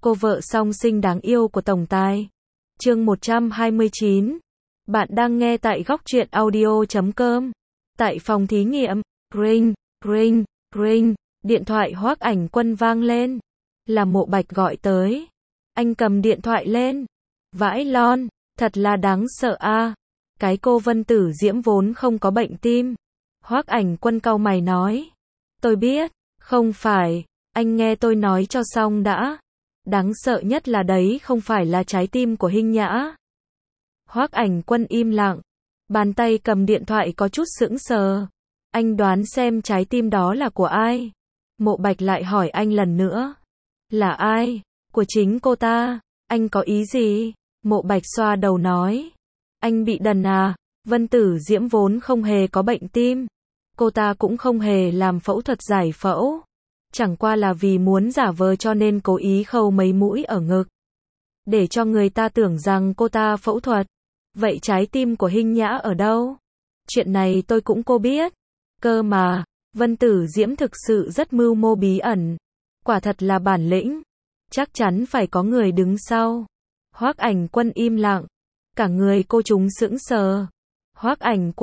cô vợ song sinh đáng yêu của tổng tài. Chương 129. Bạn đang nghe tại góc truyện audio.com. Tại phòng thí nghiệm, ring, ring, ring, điện thoại Hoắc Ảnh Quân vang lên. Là Mộ Bạch gọi tới. Anh cầm điện thoại lên. Vãi lon, thật là đáng sợ a. Cái cô Vân Tử Diễm vốn không có bệnh tim. Hoắc Ảnh Quân cau mày nói. Tôi biết, không phải, anh nghe tôi nói cho xong đã. Đáng sợ nhất là đấy không phải là trái tim của Hinh Nhã. Hoắc Ảnh Quân im lặng, bàn tay cầm điện thoại có chút sững sờ. Anh đoán xem trái tim đó là của ai? Mộ Bạch lại hỏi anh lần nữa. Là ai? Của chính cô ta. Anh có ý gì? Mộ Bạch xoa đầu nói. Anh bị đần à? Vân Tử Diễm vốn không hề có bệnh tim. Cô ta cũng không hề làm phẫu thuật giải phẫu. Chẳng qua là vì muốn giả vờ cho nên cố ý khâu mấy mũi ở ngực. Để cho người ta tưởng rằng cô ta phẫu thuật. Vậy trái tim của Hinh Nhã ở đâu? Chuyện này tôi cũng cô biết. Cơ mà, Vân Tử Diễm thực sự rất mưu mô bí ẩn. Quả thật là bản lĩnh. Chắc chắn phải có người đứng sau. Hoắc Ảnh Quân im lặng. Cả người cô chúng sững sờ. Hoắc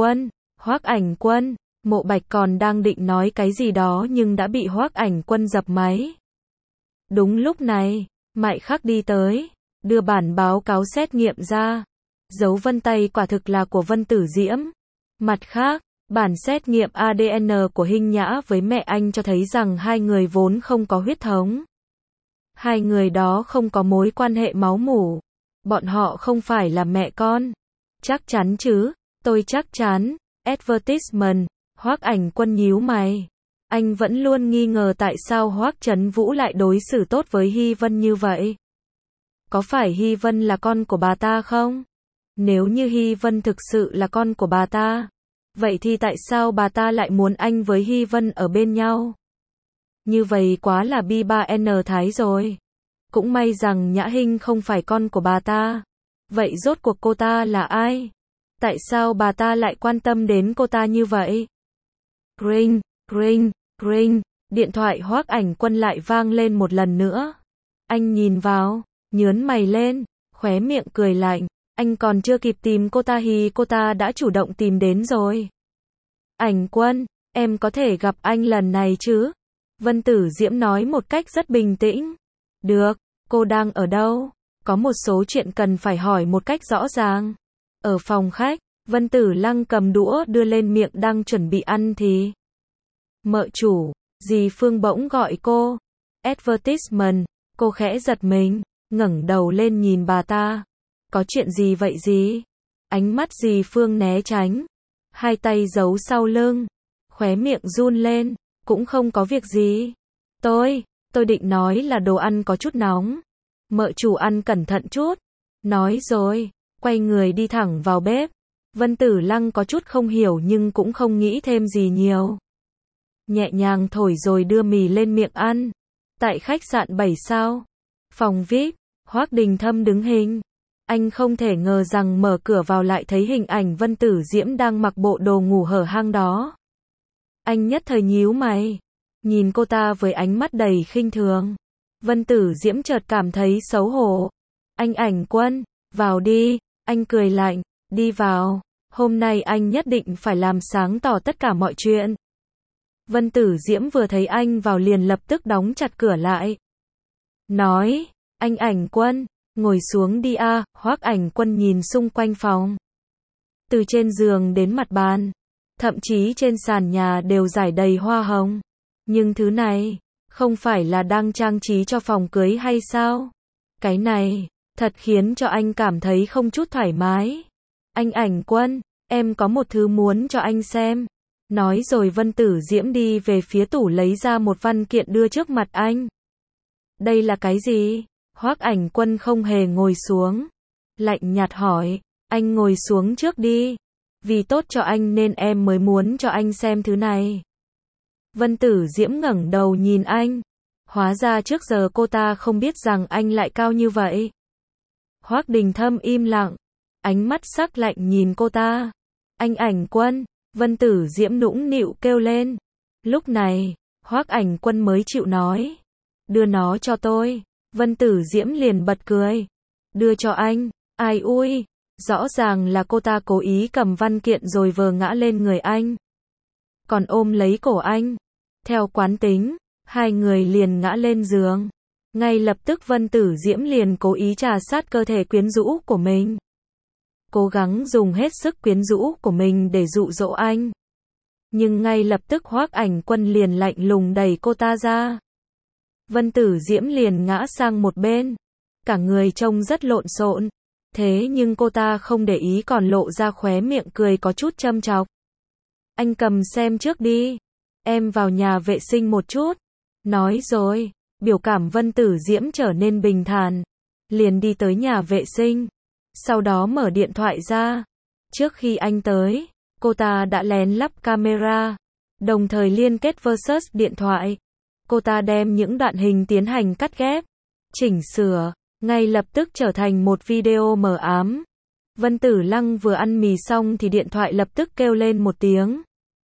Ảnh Quân. Mộ Bạch còn đang định nói cái gì đó nhưng đã bị Hoắc Ảnh Quân dập máy. Đúng lúc này, Mại Khắc đi tới, đưa bản báo cáo xét nghiệm ra. Dấu vân tay quả thực là của Vân Tử Diễm. Mặt khác, bản xét nghiệm ADN của Hinh Nhã với mẹ anh cho thấy rằng hai người vốn không có huyết thống. Hai người đó không có mối quan hệ máu mủ. Bọn họ không phải là mẹ con. Chắc chắn chứ, tôi chắc chắn. Advertisement. Hoắc Ảnh Quân nhíu mày. Anh vẫn luôn nghi ngờ tại sao Hoắc Trấn Vũ lại đối xử tốt với Hy Vân như vậy. Có phải Hy Vân là con của bà ta không? Nếu như Hy Vân thực sự là con của bà ta, vậy thì tại sao bà ta lại muốn anh với Hy Vân ở bên nhau? Như vậy quá là bi ba n thái rồi. Cũng may rằng Nhã Hinh không phải con của bà ta. Vậy rốt cuộc cô ta là ai? Tại sao bà ta lại quan tâm đến cô ta như vậy? Ring, ring, ring, điện thoại Hoắc Ảnh Quân lại vang lên một lần nữa. Anh nhìn vào, nhớn mày lên, khóe miệng cười lạnh. Anh còn chưa kịp tìm cô ta thì cô ta đã chủ động tìm đến rồi. Ảnh Quân, em có thể gặp anh lần này chứ? Vân Tử Diễm nói một cách rất bình tĩnh. Được, cô đang ở đâu? Có một số chuyện cần phải hỏi một cách rõ ràng. Ở phòng khách, Vân Tử Lăng cầm đũa đưa lên miệng đang chuẩn bị ăn thì mợ chủ, dì Phương bỗng gọi cô. Advertisement, cô khẽ giật mình, ngẩng đầu lên nhìn bà ta. Có chuyện gì vậy dì? Ánh mắt dì Phương né tránh, hai tay giấu sau lưng, khóe miệng run lên, cũng không có việc gì. Tôi định nói là đồ ăn có chút nóng. Mợ chủ ăn cẩn thận chút. Nói rồi, quay người đi thẳng vào bếp. Vân Tử Lăng có chút không hiểu nhưng cũng không nghĩ thêm gì nhiều. Nhẹ nhàng thổi rồi đưa mì lên miệng ăn. Tại khách sạn 7 sao, phòng VIP, Hoắc Đình Thâm đứng hình. Anh không thể ngờ rằng mở cửa vào lại thấy hình ảnh Vân Tử Diễm đang mặc bộ đồ ngủ hở hang đó. Anh nhất thời nhíu mày, nhìn cô ta với ánh mắt đầy khinh thường. Vân Tử Diễm chợt cảm thấy xấu hổ. Anh Ảnh Quân, vào đi, anh cười lạnh, đi vào, hôm nay anh nhất định phải làm sáng tỏ tất cả mọi chuyện. Vân Tử Diễm vừa thấy anh vào liền lập tức đóng chặt cửa lại. Nói, anh Ảnh Quân, ngồi xuống đi a. Hoắc Ảnh Quân nhìn xung quanh phòng. Từ trên giường đến mặt bàn, thậm chí trên sàn nhà đều rải đầy hoa hồng. Nhưng thứ này, không phải là đang trang trí cho phòng cưới hay sao? Cái này, thật khiến cho anh cảm thấy không chút thoải mái. Anh Ảnh Quân, em có một thứ muốn cho anh xem. Nói rồi Vân Tử Diễm đi về phía tủ lấy ra một văn kiện đưa trước mặt anh. Đây là cái gì? Hoắc Ảnh Quân không hề ngồi xuống. Lạnh nhạt hỏi, anh ngồi xuống trước đi. Vì tốt cho anh nên em mới muốn cho anh xem thứ này. Vân Tử Diễm ngẩng đầu nhìn anh. Hóa ra trước giờ cô ta không biết rằng anh lại cao như vậy. Hoắc Đình Thâm im lặng, ánh mắt sắc lạnh nhìn cô ta. Anh Ảnh Quân, Vân Tử Diễm nũng nịu kêu lên. Lúc này, Hoắc Ảnh Quân mới chịu nói. Đưa nó cho tôi. Vân Tử Diễm liền bật cười. Đưa cho anh. Ai ui, rõ ràng là cô ta cố ý cầm văn kiện rồi vờ ngã lên người anh. Còn ôm lấy cổ anh. Theo quán tính, hai người liền ngã lên giường. Ngay lập tức Vân Tử Diễm liền cố ý trà sát cơ thể quyến rũ của mình. Cố gắng dùng hết sức quyến rũ của mình để dụ dỗ anh. Nhưng ngay lập tức Hoắc Ảnh Quân liền lạnh lùng đẩy cô ta ra. Vân Tử Diễm liền ngã sang một bên. Cả người trông rất lộn xộn. Thế nhưng cô ta không để ý còn lộ ra khóe miệng cười có chút châm chọc. Anh cầm xem trước đi. Em vào nhà vệ sinh một chút. Nói rồi, biểu cảm Vân Tử Diễm trở nên bình thản. Liền đi tới nhà vệ sinh. Sau đó mở điện thoại ra. Trước khi anh tới, cô ta đã lén lắp camera, đồng thời liên kết versus điện thoại. Cô ta đem những đoạn hình tiến hành cắt ghép, chỉnh sửa, ngay lập tức trở thành một video mờ ám. Vân Tử Lăng vừa ăn mì xong thì điện thoại lập tức kêu lên một tiếng.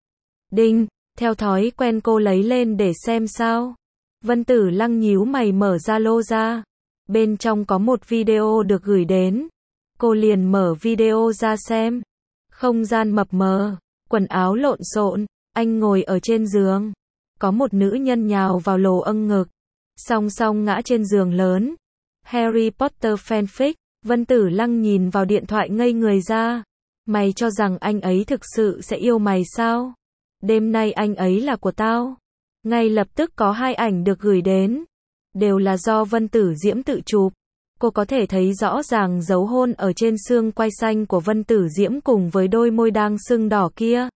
Đinh, theo thói quen cô lấy lên để xem sao. Vân Tử Lăng nhíu mày mở Zalo ra. Bên trong có một video được gửi đến. Cô liền mở video ra xem. Không gian mập mờ, quần áo lộn xộn, anh ngồi ở trên giường. Có một nữ nhân nhào vào lồ âng ngực. Song song ngã trên giường lớn. Harry Potter fanfic. Vân Tử Lăng nhìn vào điện thoại ngây người ra. Mày cho rằng anh ấy thực sự sẽ yêu mày sao? Đêm nay anh ấy là của tao. Ngay lập tức có hai ảnh được gửi đến. Đều là do Vân Tử Diễm tự chụp. Cô có thể thấy rõ ràng dấu hôn ở trên xương quai xanh của Vân Tử Diễm cùng với đôi môi đang sưng đỏ kia.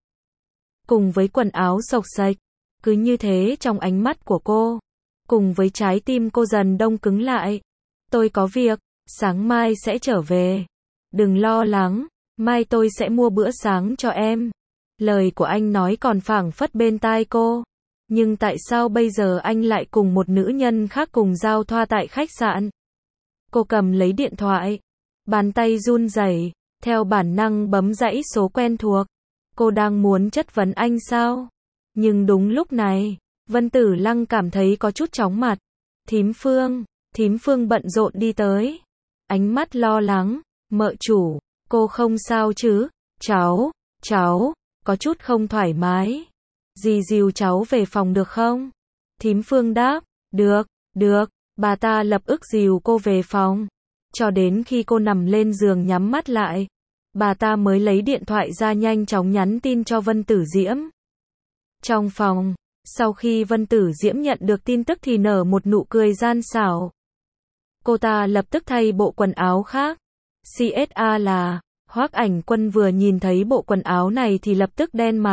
Cùng với quần áo xộc xệch. Cứ như thế trong ánh mắt của cô. Cùng với trái tim cô dần đông cứng lại. Tôi có việc, sáng mai sẽ trở về. Đừng lo lắng, mai tôi sẽ mua bữa sáng cho em. Lời của anh nói còn phảng phất bên tai cô. Nhưng tại sao bây giờ anh lại cùng một nữ nhân khác cùng giao thoa tại khách sạn? Cô cầm lấy điện thoại. Bàn tay run rẩy, theo bản năng bấm dãy số quen thuộc. Cô đang muốn chất vấn anh sao? Nhưng đúng lúc này, Vân Tử Lăng cảm thấy có chút chóng mặt. Thím Phương bận rộn đi tới. Ánh mắt lo lắng, mợ chủ, cô không sao chứ? Cháu, có chút không thoải mái. Dì dìu cháu về phòng được không? Thím Phương đáp, được. Bà ta lập tức dìu cô về phòng. Cho đến khi cô nằm lên giường nhắm mắt lại, bà ta mới lấy điện thoại ra nhanh chóng nhắn tin cho Vân Tử Diễm. Trong phòng, sau khi Vân Tử Diễm nhận được tin tức thì nở một nụ cười gian xảo. Cô ta lập tức thay bộ quần áo khác. CSA là, Hoắc Ảnh Quân vừa nhìn thấy bộ quần áo này thì lập tức đen mặt.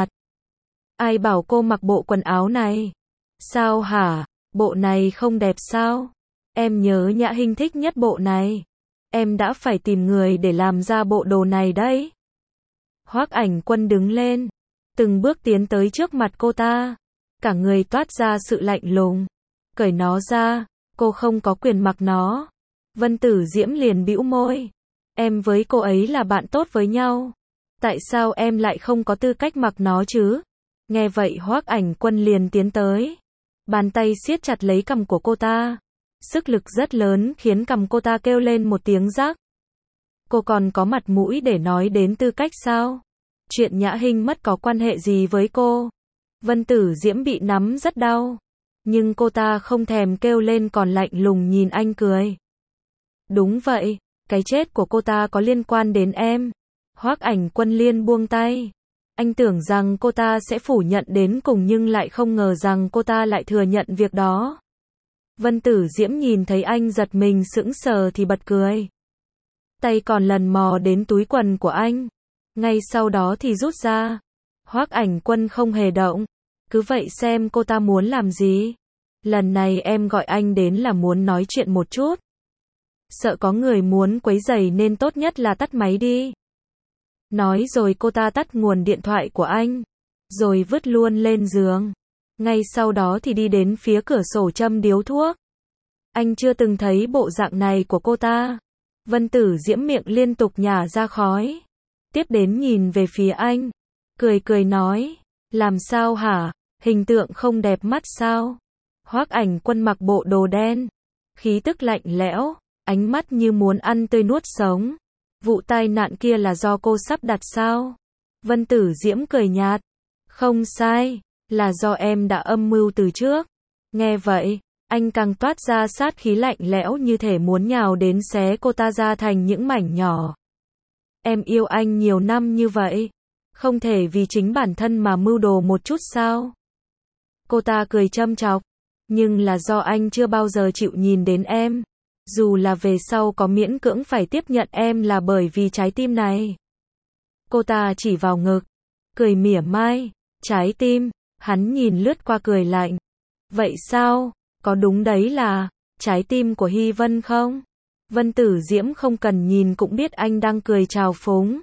Ai bảo cô mặc bộ quần áo này? Sao hả? Bộ này không đẹp sao? Em nhớ Nhã Hinh thích nhất bộ này. Em đã phải tìm người để làm ra bộ đồ này đấy. Hoắc Ảnh Quân đứng lên, từng bước tiến tới trước mặt cô ta. Cả người toát ra sự lạnh lùng. Cởi nó ra, cô không có quyền mặc nó. Vân Tử Diễm liền bĩu môi. Em với cô ấy là bạn tốt với nhau. Tại sao em lại không có tư cách mặc nó chứ? Nghe vậy Hoắc Ảnh Quân liền tiến tới. Bàn tay siết chặt lấy cằm của cô ta. Sức lực rất lớn khiến cằm cô ta kêu lên một tiếng rắc. Cô còn có mặt mũi để nói đến tư cách sao? Chuyện Nhã Hinh mất có quan hệ gì với cô? Vân Tử Diễm bị nắm rất đau. Nhưng cô ta không thèm kêu lên còn lạnh lùng nhìn anh cười. Đúng vậy, cái chết của cô ta có liên quan đến em. Hoắc Ảnh Quân liền buông tay. Anh tưởng rằng cô ta sẽ phủ nhận đến cùng nhưng lại không ngờ rằng cô ta lại thừa nhận việc đó. Vân Tử Diễm nhìn thấy anh giật mình sững sờ thì bật cười. Tay còn lần mò đến túi quần của anh. Ngay sau đó thì rút ra. Hoắc Ảnh Quân không hề động. Cứ vậy xem cô ta muốn làm gì. Lần này em gọi anh đến là muốn nói chuyện một chút. Sợ có người muốn quấy rầy nên tốt nhất là tắt máy đi. Nói rồi cô ta tắt nguồn điện thoại của anh. Rồi vứt luôn lên giường. Ngay sau đó thì đi đến phía cửa sổ châm điếu thuốc. Anh chưa từng thấy bộ dạng này của cô ta. Vân Tử Diễm miệng liên tục nhả ra khói. Tiếp đến nhìn về phía anh. Cười nói. Làm sao hả? Hình tượng không đẹp mắt sao? Hoắc Ảnh Quân mặc bộ đồ đen. khí tức lạnh lẽo, ánh mắt như muốn ăn tươi nuốt sống. Vụ tai nạn kia là do cô sắp đặt sao? Vân Tử Diễm cười nhạt. Không sai, là do em đã âm mưu từ trước. Nghe vậy, anh càng toát ra sát khí lạnh lẽo như thể muốn nhào đến xé cô ta ra thành những mảnh nhỏ. Em yêu anh nhiều năm như vậy, không thể vì chính bản thân mà mưu đồ một chút sao? Cô ta cười châm chọc, nhưng là do anh chưa bao giờ chịu nhìn đến em. Dù là về sau có miễn cưỡng phải tiếp nhận em là bởi vì trái tim này. Cô ta chỉ vào ngực, cười mỉa mai, trái tim, hắn nhìn lướt qua cười lạnh. Vậy sao, có đúng đấy là trái tim của Hy Vân không? Vân Tử Diễm không cần nhìn cũng biết anh đang cười trào phúng.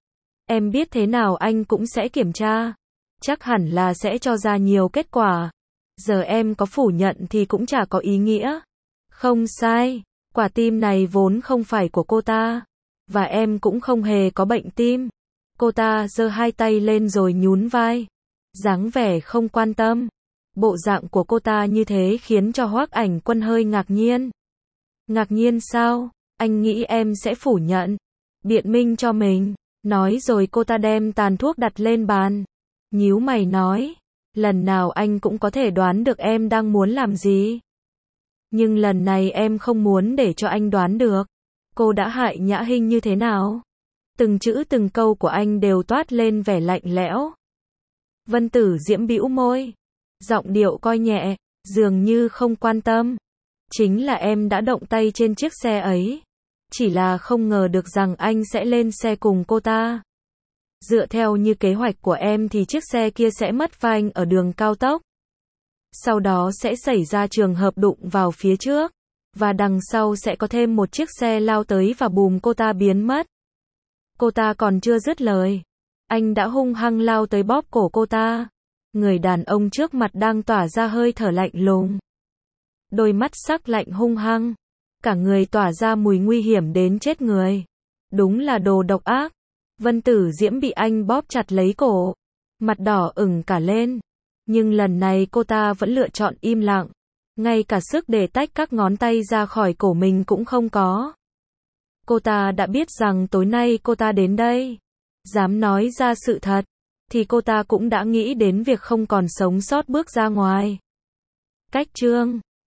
Em biết thế nào anh cũng sẽ kiểm tra. Chắc hẳn là sẽ cho ra nhiều kết quả. Giờ em có phủ nhận thì cũng chả có ý nghĩa. Không sai, quả tim này vốn không phải của cô ta. Và em cũng không hề có bệnh tim. Cô ta giơ hai tay lên rồi nhún vai. Dáng vẻ không quan tâm. Bộ dạng của cô ta như thế khiến cho Hoắc Ảnh Quân hơi ngạc nhiên. Ngạc nhiên sao? Anh nghĩ em sẽ phủ nhận. Biện minh cho mình. Nói rồi cô ta đem tàn thuốc đặt lên bàn. Nhíu mày nói. Lần nào anh cũng có thể đoán được em đang muốn làm gì. Nhưng lần này em không muốn để cho anh đoán được. Cô đã hại Nhã Hinh như thế nào? Từng chữ từng câu của anh đều toát lên vẻ lạnh lẽo. Vân Tử Diễm bĩu môi. Giọng điệu coi nhẹ, dường như không quan tâm. Chính là em đã động tay trên chiếc xe ấy. Chỉ là không ngờ được rằng anh sẽ lên xe cùng cô ta. Dựa theo như kế hoạch của em thì chiếc xe kia sẽ mất phanh ở đường cao tốc. Sau đó sẽ xảy ra trường hợp đụng vào phía trước. Và đằng sau sẽ có thêm một chiếc xe lao tới và bùm cô ta biến mất. Cô ta còn chưa dứt lời. Anh đã hung hăng lao tới bóp cổ cô ta. Người đàn ông trước mặt đang tỏa ra hơi thở lạnh lùng. Đôi mắt sắc lạnh hung hăng. Cả người tỏa ra mùi nguy hiểm đến chết người. Đúng là đồ độc ác. Vân Tử Diễm bị anh bóp chặt lấy cổ. Mặt đỏ ửng cả lên. Nhưng lần này cô ta vẫn lựa chọn im lặng. Ngay cả sức để tách các ngón tay ra khỏi cổ mình cũng không có. Cô ta đã biết rằng tối nay cô ta đến đây. Dám nói ra sự thật. Thì cô ta cũng đã nghĩ đến việc không còn sống sót bước ra ngoài. Cách chương